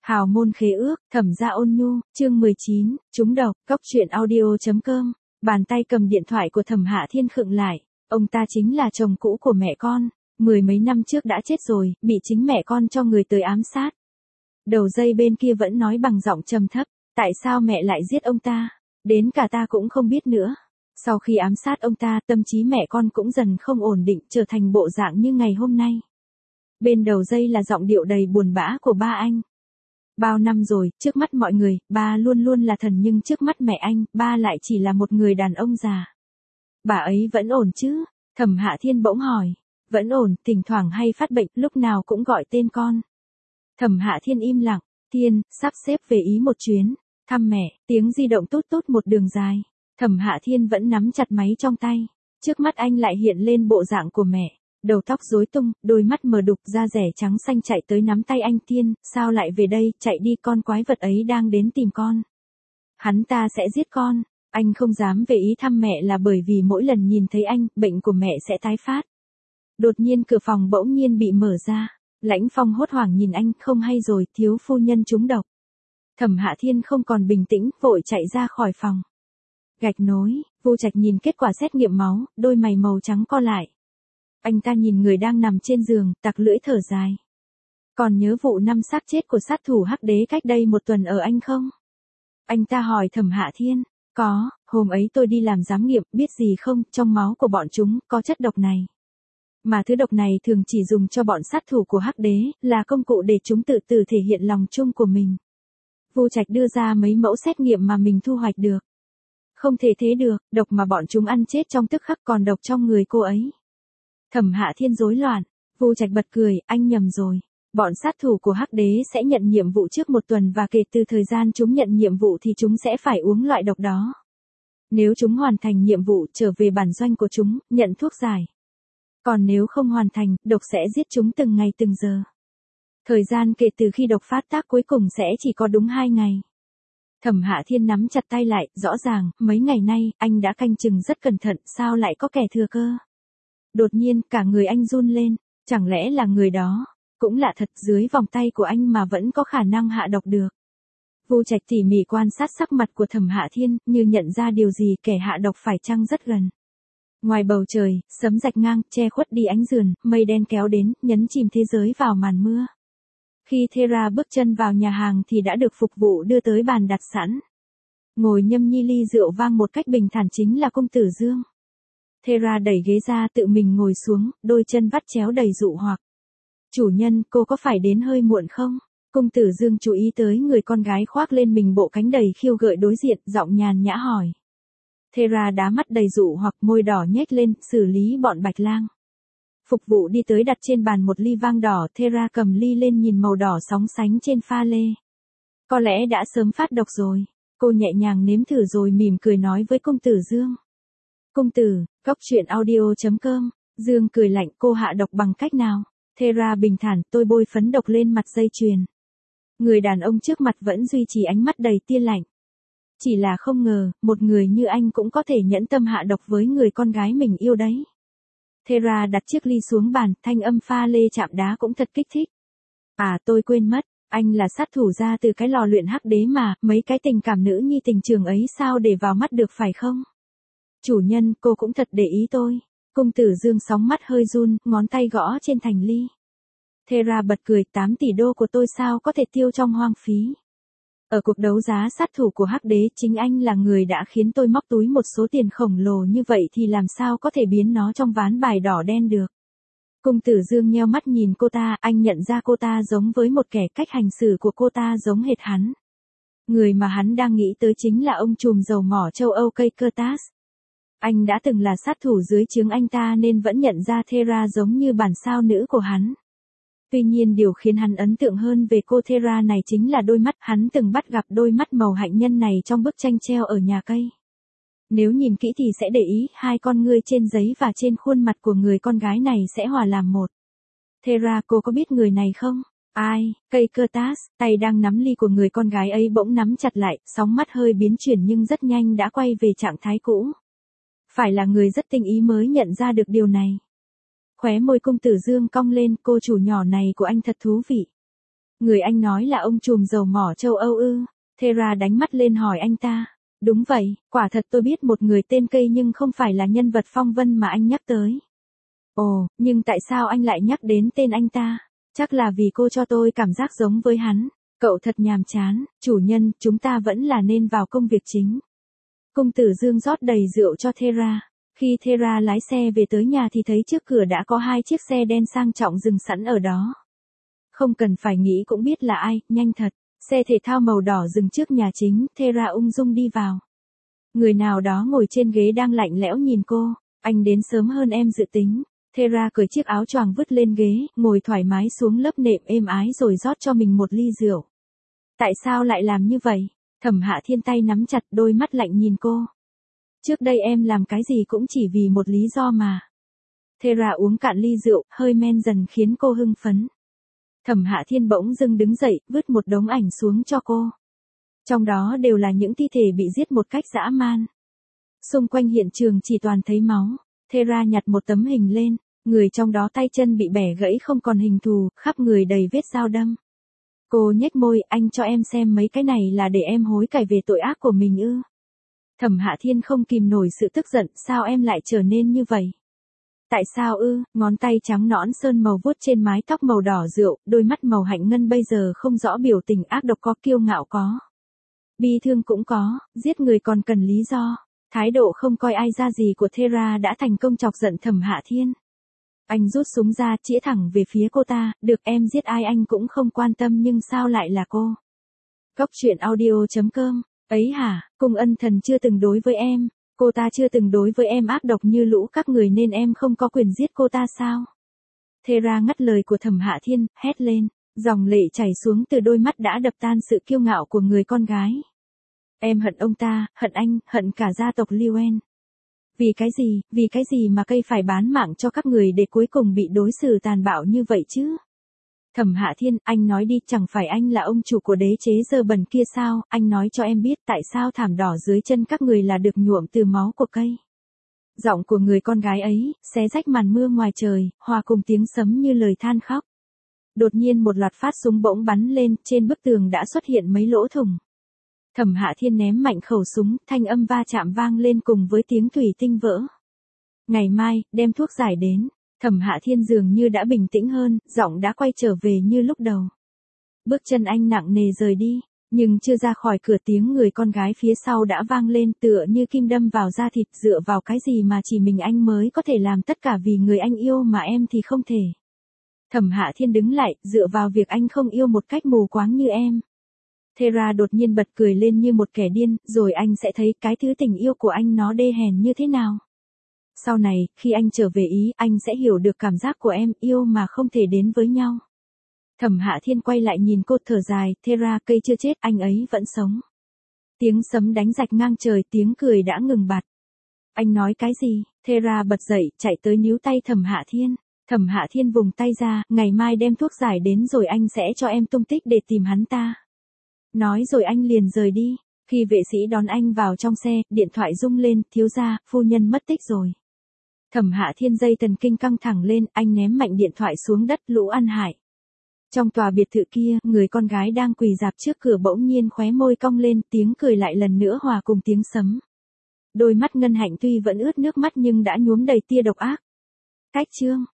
Hào môn khế ước, Thẩm gia ôn nhu, chương 19, trúng độc, cóc truyện audio.com. Bàn tay cầm điện thoại của Thẩm Hạ Thiên khựng lại, ông ta chính là chồng cũ của mẹ con, mười mấy năm trước đã chết rồi, bị chính mẹ con cho người tới ám sát. Đầu dây bên kia vẫn nói bằng giọng trầm thấp, tại sao mẹ lại giết ông ta, đến cả ta cũng không biết nữa. Sau khi ám sát ông ta, tâm trí mẹ con cũng dần không ổn định, trở thành bộ dạng như ngày hôm nay. Bên đầu dây là giọng điệu đầy buồn bã của ba anh. Bao năm rồi, trước mắt mọi người, ba luôn luôn là thần nhưng trước mắt mẹ anh, ba lại chỉ là một người đàn ông già. Bà ấy vẫn ổn chứ? Thẩm Hạ Thiên bỗng hỏi. Vẫn ổn, thỉnh thoảng hay phát bệnh, lúc nào cũng gọi tên con. Thẩm Hạ Thiên im lặng. Thiên, sắp xếp về Ý một chuyến. Thăm mẹ, tiếng di động tút tút một đường dài. Thẩm Hạ Thiên vẫn nắm chặt máy trong tay. Trước mắt anh lại hiện lên bộ dạng của mẹ. Đầu tóc rối tung, đôi mắt mờ đục, da rẻ trắng xanh chạy tới nắm tay anh. Thiên, sao lại về đây, chạy đi, con quái vật ấy đang đến tìm con. Hắn ta sẽ giết con. Anh không dám về Ý thăm mẹ là bởi vì mỗi lần nhìn thấy anh, bệnh của mẹ sẽ tái phát. Đột nhiên cửa phòng bỗng nhiên bị mở ra. Lãnh Phong hốt hoảng nhìn anh, không hay rồi, thiếu phu nhân trúng độc. Thẩm Hạ Thiên không còn bình tĩnh, vội chạy ra khỏi phòng. Gạch nối, Vu Trạch nhìn kết quả xét nghiệm máu, đôi mày màu trắng co lại. Anh ta nhìn người đang nằm trên giường, tặc lưỡi thở dài. Còn nhớ vụ 5 xác chết của sát thủ Hắc Đế cách đây 1 tuần ở anh không? Anh ta hỏi Thẩm Hạ Thiên. Có, hôm ấy tôi đi làm giám nghiệm, biết gì không, trong máu của bọn chúng có chất độc này. Mà thứ độc này thường chỉ dùng cho bọn sát thủ của Hắc Đế, là công cụ để chúng tự tử thể hiện lòng chung của mình. Vu Trạch đưa ra mấy mẫu xét nghiệm mà mình thu hoạch được. Không thể thế được, độc mà bọn chúng ăn chết trong tức khắc còn độc trong người cô ấy. Thẩm Hạ Thiên rối loạn. Vu Trạch bật cười, anh nhầm rồi. Bọn sát thủ của Hắc Đế sẽ nhận nhiệm vụ trước 1 tuần và kể từ thời gian chúng nhận nhiệm vụ thì chúng sẽ phải uống loại độc đó. Nếu chúng hoàn thành nhiệm vụ trở về bản doanh của chúng, nhận thuốc giải. Còn nếu không hoàn thành, độc sẽ giết chúng từng ngày từng giờ. Thời gian kể từ khi độc phát tác cuối cùng sẽ chỉ có đúng 2 ngày. Thẩm Hạ Thiên nắm chặt tay lại, rõ ràng, mấy ngày nay, anh đã canh chừng rất cẩn thận, sao lại có kẻ thừa cơ. Đột nhiên, cả người anh run lên, chẳng lẽ là người đó, cũng lạ thật, dưới vòng tay của anh mà vẫn có khả năng hạ độc được. Vu Trạch tỉ mỉ quan sát sắc mặt của Thẩm Hạ Thiên, như nhận ra điều gì, kẻ hạ độc phải chăng rất gần. Ngoài bầu trời, sấm rạch ngang, che khuất đi ánh sườn, mây đen kéo đến, nhấn chìm thế giới vào màn mưa. Khi Thera bước chân vào nhà hàng thì đã được phục vụ đưa tới bàn đặt sẵn. Ngồi nhâm nhi ly rượu vang một cách bình thản chính là công tử Dương. Thera đẩy ghế ra tự mình ngồi xuống, đôi chân vắt chéo đầy dụ hoặc. Chủ nhân, cô có phải đến hơi muộn không? Công tử Dương chú ý tới người con gái khoác lên mình bộ cánh đầy khiêu gợi đối diện, giọng nhàn nhã hỏi. Thera đá mắt đầy dụ hoặc, môi đỏ nhếch lên, xử lý bọn bạch lang. Phục vụ đi tới đặt trên bàn một ly vang đỏ, Thera cầm ly lên nhìn màu đỏ sóng sánh trên pha lê. Có lẽ đã sớm phát độc rồi. Cô nhẹ nhàng nếm thử rồi mỉm cười nói với công tử Dương. Công tử, cóc truyện audio.com. Dương cười lạnh, cô hạ độc bằng cách nào? Thera bình thản, tôi bôi phấn độc lên mặt dây chuyền. Người đàn ông trước mặt vẫn duy trì ánh mắt đầy tia lạnh. Chỉ là không ngờ, một người như anh cũng có thể nhẫn tâm hạ độc với người con gái mình yêu đấy. Thera đặt chiếc ly xuống bàn, thanh âm pha lê chạm đá cũng thật kích thích. À, tôi quên mất, anh là sát thủ ra từ cái lò luyện Hắc Đế mà, mấy cái tình cảm nữ nhi tình trường ấy sao để vào mắt được phải không? Chủ nhân, cô cũng thật để ý tôi. Công tử Dương sóng mắt hơi run, ngón tay gõ trên thành ly. Thera bật cười, 8 tỷ đô của tôi sao có thể tiêu trong hoang phí. Ở cuộc đấu giá sát thủ của Hắc Đế, chính anh là người đã khiến tôi móc túi một số tiền khổng lồ như vậy thì làm sao có thể biến nó trong ván bài đỏ đen được. Công tử Dương nheo mắt nhìn cô ta, anh nhận ra cô ta giống với một kẻ, cách hành xử của cô ta giống hệt hắn. Người mà hắn đang nghĩ tới chính là ông trùm dầu mỏ châu Âu Kekertas. Anh đã từng là sát thủ dưới trướng anh ta nên vẫn nhận ra Thera giống như bản sao nữ của hắn. Tuy nhiên điều khiến hắn ấn tượng hơn về cô Thera này chính là đôi mắt, hắn từng bắt gặp đôi mắt màu hạnh nhân này trong bức tranh treo ở nhà cây. Nếu nhìn kỹ thì sẽ để ý, hai con ngươi trên giấy và trên khuôn mặt của người con gái này sẽ hòa làm một. Thera, cô có biết người này không? Ai? Kekertas, tay đang nắm ly của người con gái ấy bỗng nắm chặt lại, sóng mắt hơi biến chuyển nhưng rất nhanh đã quay về trạng thái cũ. Phải là người rất tinh ý mới nhận ra được điều này. Khóe môi công tử Dương cong lên, cô chủ nhỏ này của anh thật thú vị. Người anh nói là ông trùm dầu mỏ châu Âu ư? Thera đánh mắt lên hỏi anh ta. Đúng vậy, quả thật tôi biết một người tên Cây nhưng không phải là nhân vật phong vân mà anh nhắc tới. Ồ, nhưng tại sao anh lại nhắc đến tên anh ta? Chắc là vì cô cho tôi cảm giác giống với hắn. Cậu thật nhàm chán, chủ nhân, chúng ta vẫn là nên vào công việc chính. Công tử Dương rót đầy rượu cho Thera. Khi Thera lái xe về tới nhà thì thấy trước cửa đã có 2 chiếc xe đen sang trọng dừng sẵn ở đó. Không cần phải nghĩ cũng biết là ai, nhanh thật. Xe thể thao màu đỏ dừng trước nhà chính, Thera ung dung đi vào. Người nào đó ngồi trên ghế đang lạnh lẽo nhìn cô. Anh đến sớm hơn em dự tính. Thera cởi chiếc áo choàng vứt lên ghế, ngồi thoải mái xuống lớp nệm êm ái rồi rót cho mình một ly rượu. Tại sao lại làm như vậy? Thẩm Hạ Thiên tay nắm chặt, đôi mắt lạnh nhìn cô. Trước đây em làm cái gì cũng chỉ vì một lý do mà. Thera uống cạn ly rượu, hơi men dần khiến cô hưng phấn. Thẩm Hạ Thiên bỗng dưng đứng dậy, vứt một đống ảnh xuống cho cô. Trong đó đều là những thi thể bị giết một cách dã man. Xung quanh hiện trường chỉ toàn thấy máu. Thera nhặt một tấm hình lên, người trong đó tay chân bị bẻ gãy không còn hình thù, khắp người đầy vết dao đâm. Cô nhếch môi, anh cho em xem mấy cái này là để em hối cải về tội ác của mình ư? Thẩm Hạ Thiên không kìm nổi sự tức giận, sao em lại trở nên như vậy? Tại sao ư? Ngón tay trắng nõn sơn màu vuốt trên mái tóc màu đỏ rượu, đôi mắt màu hạnh ngân bây giờ không rõ biểu tình ác độc có, kiêu ngạo có. Bi thương cũng có, giết người còn cần lý do. Thái độ không coi ai ra gì của Thera đã thành công chọc giận Thẩm Hạ Thiên. Anh rút súng ra, chĩa thẳng về phía cô ta, được em giết ai anh cũng không quan tâm nhưng sao lại là cô? Cóc truyện audio.com, ấy hả, Cung Ân Thần chưa từng đối với em, cô ta chưa từng đối với em ác độc như lũ các người nên em không có quyền giết cô ta sao? Thera ngắt lời của Thẩm Hạ Thiên, hét lên, dòng lệ chảy xuống từ đôi mắt đã đập tan sự kiêu ngạo của người con gái. Em hận ông ta, hận anh, hận cả gia tộc Luen. Vì cái gì mà Cây phải bán mạng cho các người để cuối cùng bị đối xử tàn bạo như vậy chứ? Thẩm Hạ Thiên, anh nói đi, chẳng phải anh là ông chủ của đế chế dơ bẩn kia sao, anh nói cho em biết tại sao thảm đỏ dưới chân các người là được nhuộm từ máu của Cây. Giọng của người con gái ấy, xé rách màn mưa ngoài trời, hòa cùng tiếng sấm như lời than khóc. Đột nhiên một loạt phát súng bỗng bắn lên, trên bức tường đã xuất hiện mấy lỗ thủng. Thẩm Hạ Thiên ném mạnh khẩu súng, thanh âm va chạm vang lên cùng với tiếng thủy tinh vỡ. Ngày mai, đem thuốc giải đến. Thẩm Hạ Thiên dường như đã bình tĩnh hơn, giọng đã quay trở về như lúc đầu. Bước chân anh nặng nề rời đi, nhưng chưa ra khỏi cửa tiếng người con gái phía sau đã vang lên tựa như kim đâm vào da thịt, dựa vào cái gì mà chỉ mình anh mới có thể làm tất cả vì người anh yêu mà em thì không thể. Thẩm Hạ Thiên đứng lại, dựa vào việc anh không yêu một cách mù quáng như em. Thera đột nhiên bật cười lên như một kẻ điên, rồi anh sẽ thấy cái thứ tình yêu của anh nó đê hèn như thế nào. Sau này, khi anh trở về Ý, anh sẽ hiểu được cảm giác của em, yêu mà không thể đến với nhau. Thẩm Hạ Thiên quay lại nhìn cô, thở dài, Thera, Cây chưa chết, anh ấy vẫn sống. Tiếng sấm đánh rạch ngang trời, tiếng cười đã ngừng bặt. Anh nói cái gì? Thera bật dậy, chạy tới níu tay Thẩm Hạ Thiên. Thẩm Hạ Thiên vùng tay ra, ngày mai đem thuốc giải đến rồi anh sẽ cho em tung tích để tìm hắn ta. Nói rồi anh liền rời đi. Khi vệ sĩ đón anh vào trong xe, điện thoại rung lên, thiếu gia, phu nhân mất tích rồi. Thẩm Hạ Thiên dây thần kinh căng thẳng lên, anh ném mạnh điện thoại xuống đất, lũ ăn hại. Trong tòa biệt thự kia, người con gái đang quỳ rạp trước cửa bỗng nhiên khóe môi cong lên, tiếng cười lại lần nữa hòa cùng tiếng sấm. Đôi mắt Ngân Hạnh tuy vẫn ướt nước mắt nhưng đã nhuốm đầy tia độc ác. Cách chương